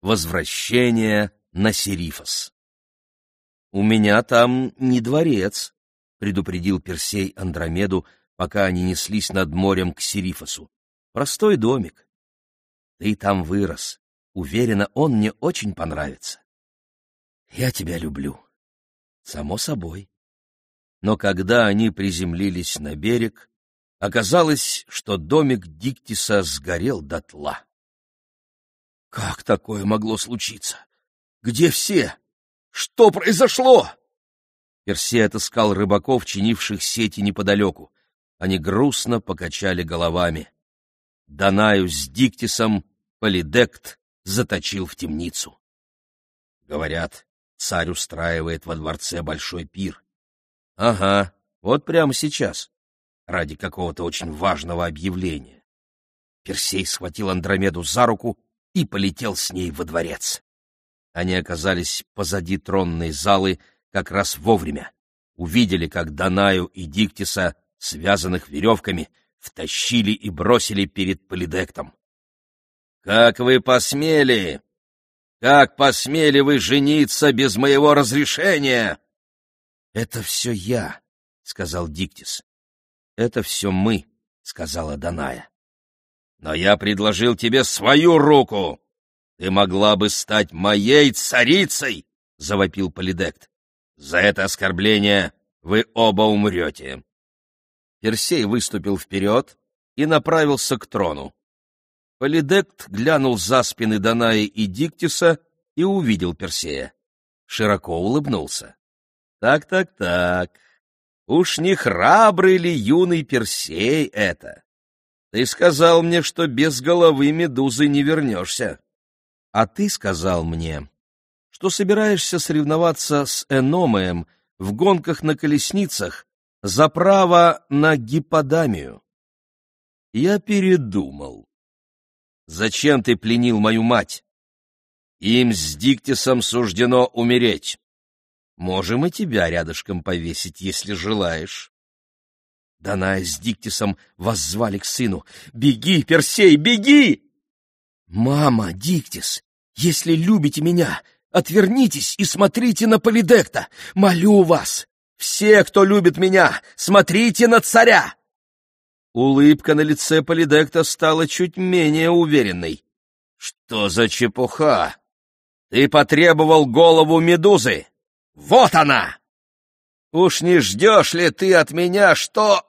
Возвращение на Серифос. «У меня там не дворец», — предупредил Персей Андромеду, пока они неслись над морем к Серифосу. «Простой домик. Ты там вырос. Уверена, он мне очень понравится. Я тебя люблю». «Само собой». Но когда они приземлились на берег, оказалось, что домик Диктиса сгорел дотла. «Как такое могло случиться? Где все? Что произошло?» Персей отыскал рыбаков, чинивших сети неподалеку. Они грустно покачали головами. Данаю с Диктисом Полидект заточил в темницу. Говорят, царь устраивает во дворце большой пир. Ага, вот прямо сейчас, ради какого-то очень важного объявления. Персей схватил Андромеду за руку и полетел с ней во дворец. Они оказались позади тронной залы как раз вовремя. Увидели, как Данаю и Диктиса, связанных веревками, втащили и бросили перед Полидектом. «Как вы посмели? Как посмели вы жениться без моего разрешения?» «Это все я», — сказал Диктис. «Это все мы», — сказала Даная. «Но я предложил тебе свою руку. Ты могла бы стать моей царицей», — завопил Полидект. «За это оскорбление вы оба умрете». Персей выступил вперед и направился к трону. Полидект глянул за спины Данаи и Диктиса и увидел Персея. Широко улыбнулся. «Так. Уж не храбрый ли юный Персей это? Ты сказал мне, что без головы Медузы не вернешься. А ты сказал мне, что собираешься соревноваться с Эномеем в гонках на колесницах за право на гипподамию. Я передумал. Зачем ты пленил мою мать? Им с Диктисом суждено умереть. Можем и тебя рядышком повесить, если желаешь». Даная с Диктисом воззвали к сыну. «Беги, Персей, беги!» «Мама, Диктис, если любите меня, отвернитесь и смотрите на Полидекта. Молю вас, все, кто любит меня, смотрите на царя!» Улыбка на лице Полидекта стала чуть менее уверенной. «Что за чепуха? Ты потребовал голову Медузы. Вот она! Уж не ждешь ли ты от меня, что...»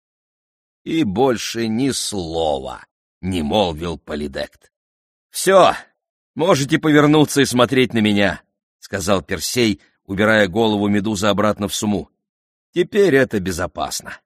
И больше ни слова не молвил Полидект. «Все, можете повернуться и смотреть на меня», — сказал Персей, убирая голову Медузы обратно в сумму. «Теперь это безопасно».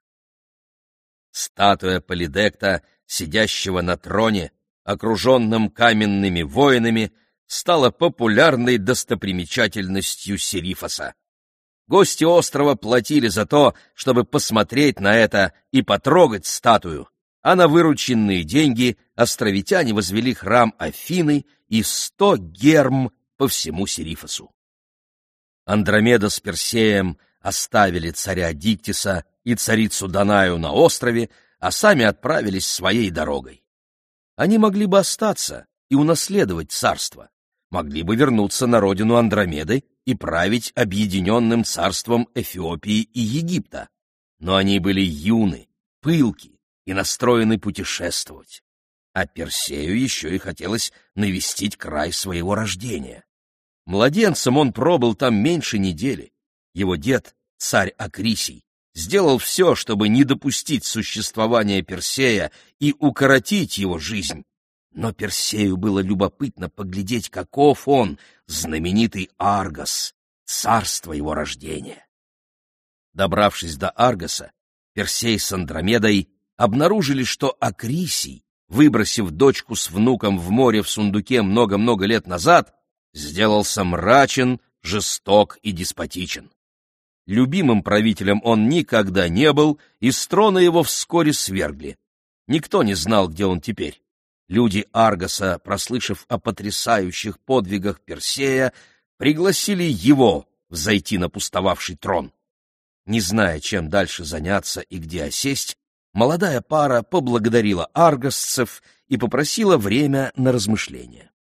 Статуя Полидекта, сидящего на троне, окруженном каменными воинами, стала популярной достопримечательностью Серифоса. Гости острова платили за то, чтобы посмотреть на это и потрогать статую, а на вырученные деньги островитяне возвели храм Афины и 100 герм по всему Серифосу. Андромеда с Персеем оставили царя Диктиса и царицу Данаю на острове, а сами отправились своей дорогой. Они могли бы остаться и унаследовать царство, могли бы вернуться на родину Андромеды и править объединенным царством Эфиопии и Египта. Но они были юны, пылки и настроены путешествовать. А Персею еще и хотелось навестить край своего рождения. Младенцем он пробыл там меньше недели. Его дед, царь Акрисий, сделал все, чтобы не допустить существования Персея и укоротить его жизнь. Но Персею было любопытно поглядеть, каков он, знаменитый Аргос, царство его рождения. Добравшись до Аргоса, Персей с Андромедой обнаружили, что Акрисий, выбросив дочку с внуком в море в сундуке много-много лет назад, сделался мрачен, жесток и деспотичен. Любимым правителем он никогда не был, и с трона его вскоре свергли. Никто не знал, где он теперь. Люди Аргоса, прослышав о потрясающих подвигах Персея, пригласили его взойти на пустовавший трон. Не зная, чем дальше заняться и где осесть, молодая пара поблагодарила аргосцев и попросила время на размышления.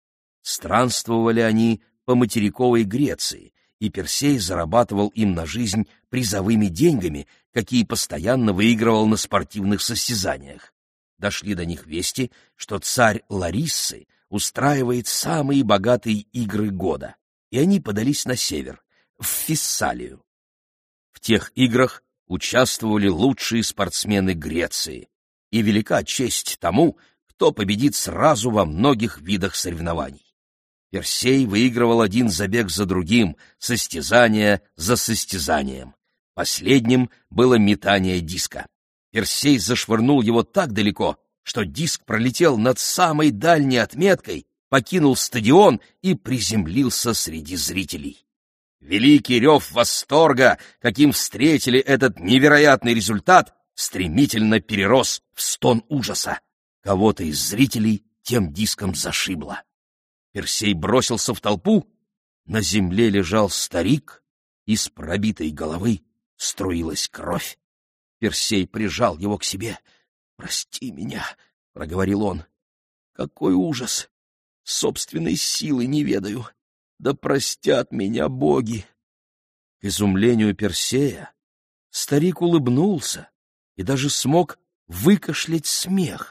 Странствовали они по материковой Греции, и Персей зарабатывал им на жизнь призовыми деньгами, какие постоянно выигрывал на спортивных состязаниях. Дошли до них вести, что царь Лариссы устраивает самые богатые игры года, и они подались на север, в Фессалию. В тех играх участвовали лучшие спортсмены Греции, и велика честь тому, кто победит сразу во многих видах соревнований. Персей выигрывал один забег за другим, состязание за состязанием. Последним было метание диска. Персей зашвырнул его так далеко, что диск пролетел над самой дальней отметкой, покинул стадион и приземлился среди зрителей. Великий рев восторга, каким встретили этот невероятный результат, стремительно перерос в стон ужаса. Кого-то из зрителей тем диском зашибло. Персей бросился в толпу, на земле лежал старик, из пробитой головы струилась кровь. Персей прижал его к себе. «Прости меня», — проговорил он. «Какой ужас! Собственной силы не ведаю. Да простят меня боги!» К изумлению Персея старик улыбнулся и даже смог выкашлять смех.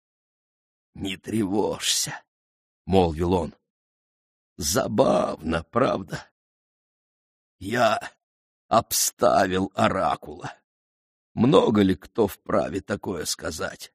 «Не тревожься», — молвил он. «Забавно, правда? Я обставил оракула. Много ли кто вправе такое сказать?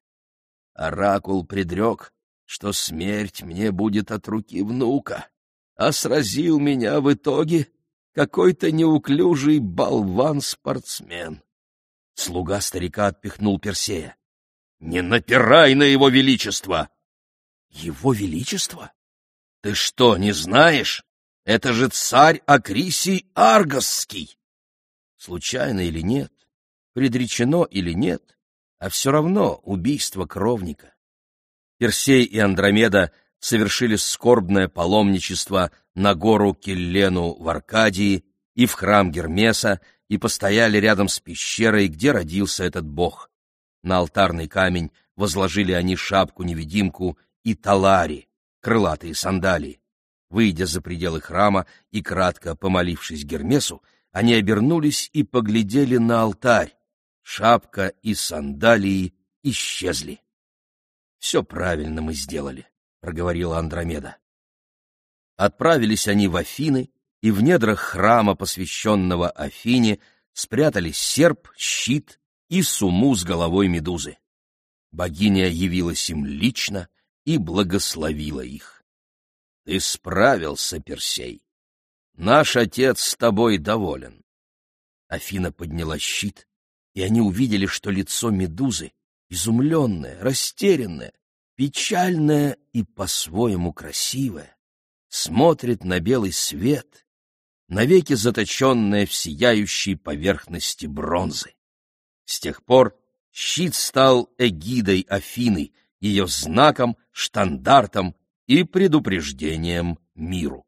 Оракул предрек, что смерть мне будет от руки внука, а сразил меня в итоге какой-то неуклюжий болван-спортсмен». Слуга старика отпихнул Персея. «Не напирай на его величество!» «Его величество? Ты что, не знаешь? Это же царь Акрисий Аргосский!» Случайно или нет, предречено или нет, а все равно убийство кровника. Персей и Андромеда совершили скорбное паломничество на гору Келлену в Аркадии и в храм Гермеса, и постояли рядом с пещерой, где родился этот бог. На алтарный камень возложили они шапку-невидимку и талари, крылатые сандалии. Выйдя за пределы храма и кратко помолившись Гермесу, они обернулись и поглядели на алтарь. Шапка и сандалии исчезли. «Все правильно мы сделали», — проговорила Андромеда. Отправились они в Афины, и в недрах храма, посвященного Афине, спрятали серп, щит и сумму с головой медузы. Богиня явилась им лично и благословила их. «Ты справился, Персей. Наш отец с тобой доволен». Афина подняла щит, и они увидели, что лицо медузы изумленное, растерянное, печальное и по-своему красивое, смотрит на белый свет, навеки заточенное в сияющей поверхности бронзы. С тех пор щит стал эгидой Афины, ее знаком, штандартом и предупреждением миру.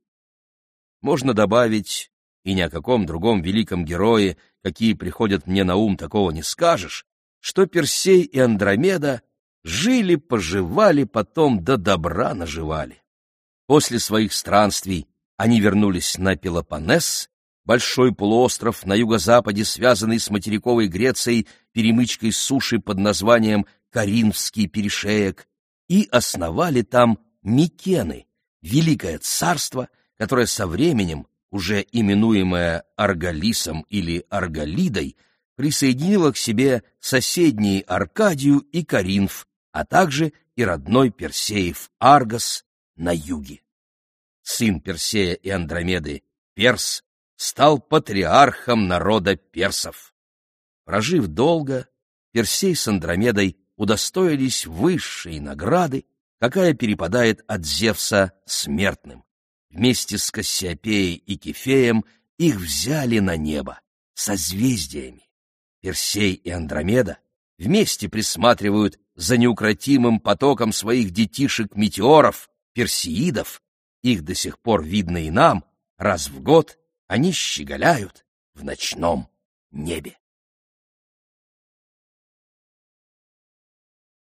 Можно добавить, и ни о каком другом великом герое, какие приходят мне на ум, такого не скажешь, что Персей и Андромеда жили-поживали, потом до добра наживали. После своих странствий они вернулись на Пелопоннес, большой полуостров на юго-западе, связанный с материковой Грецией перемычкой суши под названием Коринфский перешеек, и основали там Микены, великое царство, которое со временем, уже именуемое Арголисом или Арголидой, присоединило к себе соседние Аркадию и Коринф, а также и родной Персеев Аргос на юге. Сын Персея и Андромеды, Перс, стал патриархом народа персов. Прожив долго, Персей с Андромедой удостоились высшей награды, какая перепадает от Зевса смертным. Вместе с Кассиопеей и Кефеем их взяли на небо, созвездиями. Персей и Андромеда вместе присматривают за неукротимым потоком своих детишек-метеоров, персеидов. Их до сих пор видно и нам, раз в год они щеголяют в ночном небе.